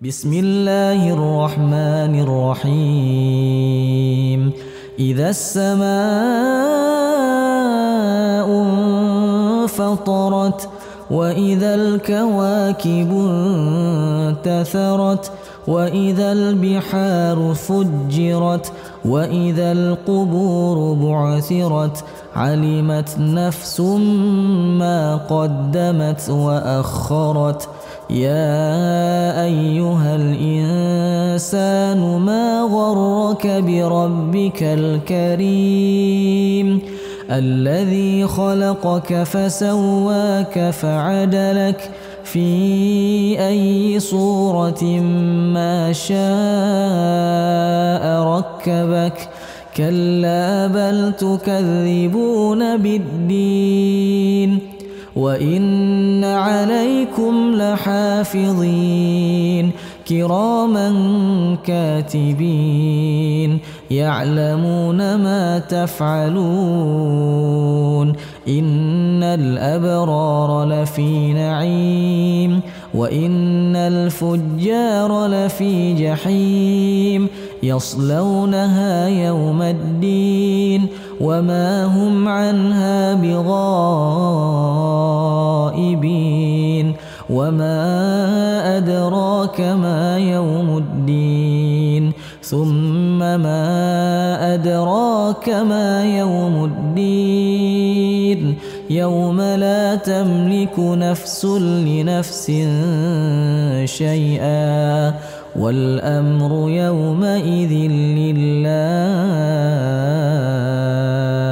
بسم الله الرحمن الرحيم. إذا السماء انفطرت وإذا الكواكب انتثرت وإذا البحار فجرت وإذا القبور بعثرت علمت نفس ما قدمت وأخرت. يا أيها الإنسان ما غرك بربك الكريم الذي خلقك فسواك فعدلك في أي صورة ما شاء ركبك. كلا بل تكذبون بالدين وإن عليكم لحافظين كراما كاتبين يعلمون ما تفعلون. إن الأبرار لفي نعيم وإن الفجار لفي جحيم يصلونها يوم الدين وما هم عنها بغائبين. وما أدراك ما يوم الدين ثم ما أدراك ما يوم الدين يوم لا تملك نفس لنفس شيئا والأمر يومئذ لله.